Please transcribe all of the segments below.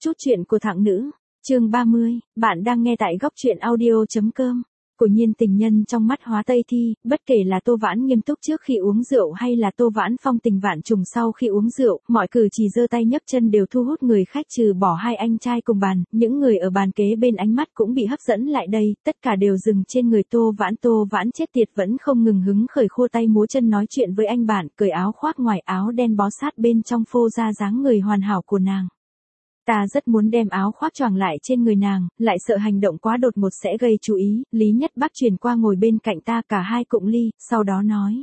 Chút chuyện của thằng nữ, chương 30, bạn đang nghe tại góc truyện audio.com. Của Nhiên tình nhân trong mắt Hóa Tây Thi, bất kể là Tô Vãn nghiêm túc trước khi uống rượu hay là Tô Vãn phong tình vạn trùng sau khi uống rượu, mọi cử chỉ giơ tay nhấc chân đều thu hút người khách trừ bỏ hai anh trai cùng bàn, những người ở bàn kế bên ánh mắt cũng bị hấp dẫn lại đây, tất cả đều dừng trên người Tô Vãn chết tiệt vẫn không ngừng hứng khởi khô tay múa chân nói chuyện với anh bạn, cởi áo khoác ngoài áo đen bó sát bên trong phô ra dáng người hoàn hảo của nàng. Ta rất muốn đem áo khoác choàng lại trên người nàng, lại sợ hành động quá đột ngột sẽ gây chú ý, Lý Nhất Bắc chuyển qua ngồi bên cạnh ta cả hai cụng ly, sau đó nói.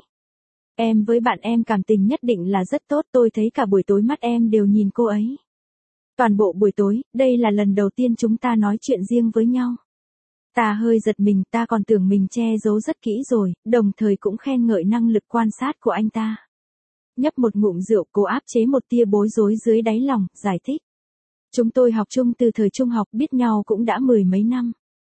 Em với bạn em cảm tình nhất định là rất tốt, tôi thấy cả buổi tối mắt em đều nhìn cô ấy. Toàn bộ buổi tối, đây là lần đầu tiên chúng ta nói chuyện riêng với nhau. Ta hơi giật mình, ta còn tưởng mình che giấu rất kỹ rồi, đồng thời cũng khen ngợi năng lực quan sát của anh ta. Nhấp một ngụm rượu, cố áp chế một tia bối rối dưới đáy lòng, giải thích. Chúng tôi học chung từ thời trung học, biết nhau cũng đã 10 mấy năm.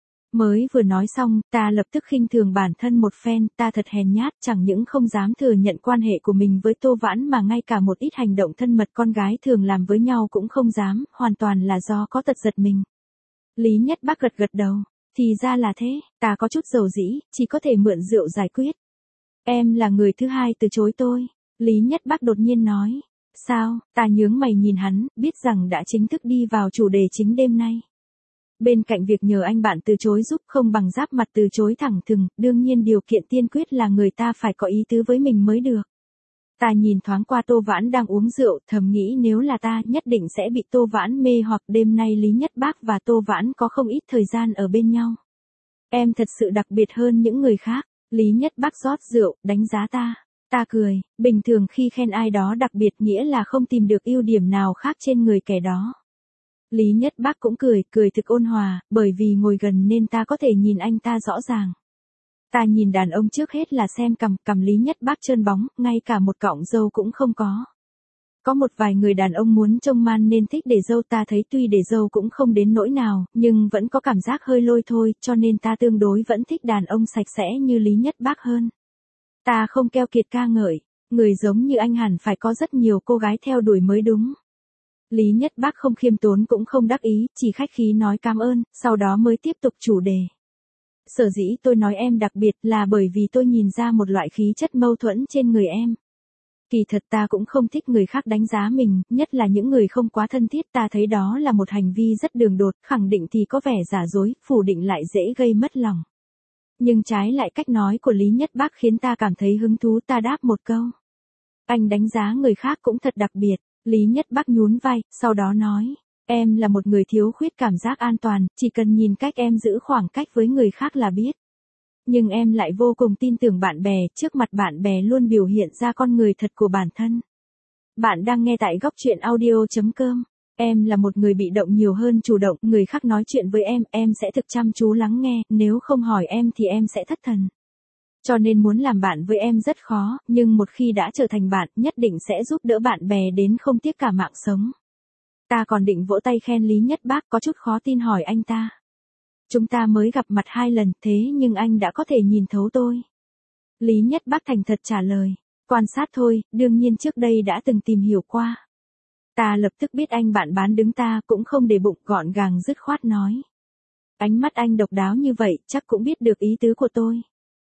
Mới vừa nói xong, ta lập tức khinh thường bản thân một phen, ta thật hèn nhát, chẳng những không dám thừa nhận quan hệ của mình với Tô Vãn mà ngay cả một ít hành động thân mật con gái thường làm với nhau cũng không dám, hoàn toàn là do có tật giật mình. Lý Nhất Bắc gật đầu, thì ra là thế, ta có chút dầu dĩ, chỉ có thể mượn rượu giải quyết. Em là người thứ hai từ chối tôi, Lý Nhất Bắc đột nhiên nói. Sao, ta nhướng mày nhìn hắn, biết rằng đã chính thức đi vào chủ đề chính đêm nay. Bên cạnh việc nhờ anh bạn từ chối giúp không bằng giáp mặt từ chối thẳng thừng, đương nhiên điều kiện tiên quyết là người ta phải có ý tứ với mình mới được. Ta nhìn thoáng qua Tô Vãn đang uống rượu, thầm nghĩ nếu là ta nhất định sẽ bị Tô Vãn mê hoặc đêm nay Lý Nhất Bắc và Tô Vãn có không ít thời gian ở bên nhau. Em thật sự đặc biệt hơn những người khác, Lý Nhất Bắc rót rượu, đánh giá ta. Ta cười, bình thường khi khen ai đó đặc biệt nghĩa là không tìm được ưu điểm nào khác trên người kẻ đó. Lý Nhất Bắc cũng cười thực ôn hòa, bởi vì ngồi gần nên ta có thể nhìn anh ta rõ ràng. Ta nhìn đàn ông trước hết là xem cằm Lý Nhất Bắc trơn bóng, ngay cả một cọng râu cũng không có. Có một vài người đàn ông muốn trông man nên thích để râu, ta thấy tuy để râu cũng không đến nỗi nào, nhưng vẫn có cảm giác hơi lôi thôi, cho nên ta tương đối vẫn thích đàn ông sạch sẽ như Lý Nhất Bắc hơn. Ta không keo kiệt ca ngợi, người giống như anh hẳn phải có rất nhiều cô gái theo đuổi mới đúng. Lý Nhất Bắc không khiêm tốn cũng không đắc ý, chỉ khách khí nói cảm ơn, sau đó mới tiếp tục chủ đề. Sở dĩ tôi nói em đặc biệt là bởi vì tôi nhìn ra một loại khí chất mâu thuẫn trên người em. Kỳ thật ta cũng không thích người khác đánh giá mình, nhất là những người không quá thân thiết, ta thấy đó là một hành vi rất đường đột, khẳng định thì có vẻ giả dối, phủ định lại dễ gây mất lòng. Nhưng trái lại cách nói của Lý Nhất Bắc khiến ta cảm thấy hứng thú, ta đáp một câu. Anh đánh giá người khác cũng thật đặc biệt, Lý Nhất Bắc nhún vai, sau đó nói. Em là một người thiếu khuyết cảm giác an toàn, chỉ cần nhìn cách em giữ khoảng cách với người khác là biết. Nhưng em lại vô cùng tin tưởng bạn bè, trước mặt bạn bè luôn biểu hiện ra con người thật của bản thân. Bạn đang nghe tại góc truyện audio.com. Em là một người bị động nhiều hơn chủ động, người khác nói chuyện với em sẽ thực chăm chú lắng nghe, nếu không hỏi em thì em sẽ thất thần. Cho nên muốn làm bạn với em rất khó, nhưng một khi đã trở thành bạn, nhất định sẽ giúp đỡ bạn bè đến không tiếc cả mạng sống. Ta còn định vỗ tay khen Lý Nhất Bắc, có chút khó tin hỏi anh ta. Chúng ta mới gặp mặt 2 lần, thế nhưng anh đã có thể nhìn thấu tôi. Lý Nhất Bắc thành thật trả lời. Quan sát thôi, đương nhiên trước đây đã từng tìm hiểu qua. Ta lập tức biết anh bạn bán đứng ta, cũng không để bụng, gọn gàng dứt khoát nói. Ánh mắt anh độc đáo như vậy, chắc cũng biết được ý tứ của tôi.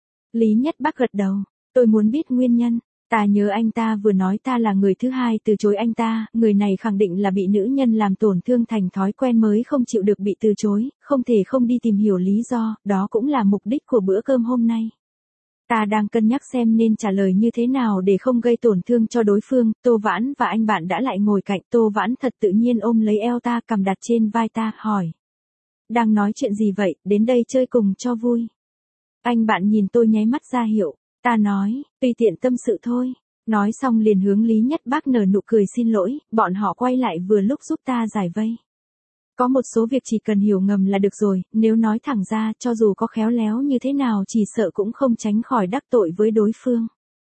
Lý Nhất Bắc gật đầu, tôi muốn biết nguyên nhân. Ta nhớ anh ta vừa nói ta là người thứ hai từ chối anh ta, người này khẳng định là bị nữ nhân làm tổn thương thành thói quen mới không chịu được bị từ chối, không thể không đi tìm hiểu lý do, đó cũng là mục đích của bữa cơm hôm nay. Ta đang cân nhắc xem nên trả lời như thế nào để không gây tổn thương cho đối phương, Tô Vãn và anh bạn đã lại ngồi cạnh, Tô Vãn thật tự nhiên ôm lấy eo ta, cầm đặt trên vai ta, hỏi. Đang nói chuyện gì vậy, đến đây chơi cùng cho vui. Anh bạn nhìn tôi nháy mắt ra hiệu, ta nói, tùy tiện tâm sự thôi. Nói xong liền hướng Lý Nhất Bắc nở nụ cười xin lỗi, bọn họ quay lại vừa lúc giúp ta giải vây. Có một số việc chỉ cần hiểu ngầm là được rồi, nếu nói thẳng ra, cho dù có khéo léo như thế nào chỉ sợ cũng không tránh khỏi đắc tội với đối phương.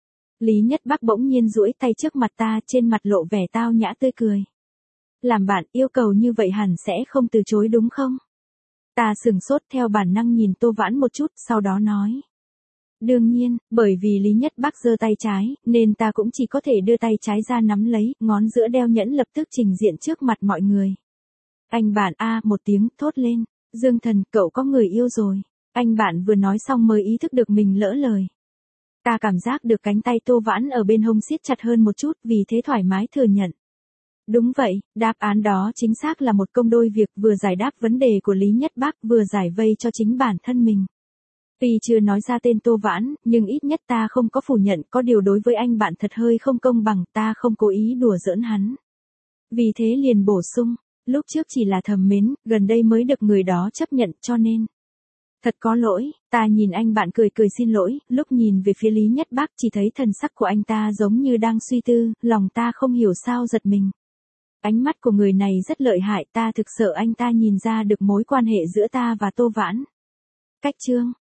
Lý Nhất Bắc bỗng nhiên duỗi tay trước mặt ta, trên mặt lộ vẻ tao nhã tươi cười. Làm bạn, yêu cầu như vậy hẳn sẽ không từ chối đúng không? Ta sừng sốt theo bản năng nhìn Tô Vãn một chút, sau đó nói. Đương nhiên, bởi vì Lý Nhất Bắc giơ tay trái, nên ta cũng chỉ có thể đưa tay trái ra nắm lấy, ngón giữa đeo nhẫn lập tức trình diện trước mặt mọi người. Anh bạn a một tiếng thốt lên. Dương Thần, cậu có người yêu rồi. Anh bạn vừa nói xong mới ý thức được mình lỡ lời. Ta cảm giác được cánh tay Tô Vãn ở bên hông siết chặt hơn một chút, vì thế thoải mái thừa nhận. Đúng vậy, đáp án đó chính xác là một công đôi việc, vừa giải đáp vấn đề của Lý Nhất Bác, vừa giải vây cho chính bản thân mình. Tuy chưa nói ra tên Tô Vãn, nhưng ít nhất ta không có phủ nhận, có điều đối với anh bạn thật hơi không công bằng, ta không cố ý đùa giỡn hắn. Vì thế liền bổ sung, lúc trước chỉ là thầm mến, gần đây mới được người đó chấp nhận, cho nên. Thật có lỗi, ta nhìn anh bạn cười cười xin lỗi, lúc nhìn về phía Lý Nhất Bác chỉ thấy thần sắc của anh ta giống như đang suy tư, lòng ta không hiểu sao giật mình. Ánh mắt của người này rất lợi hại, ta thực sợ anh ta nhìn ra được mối quan hệ giữa ta và Tô Vãn. Cách chương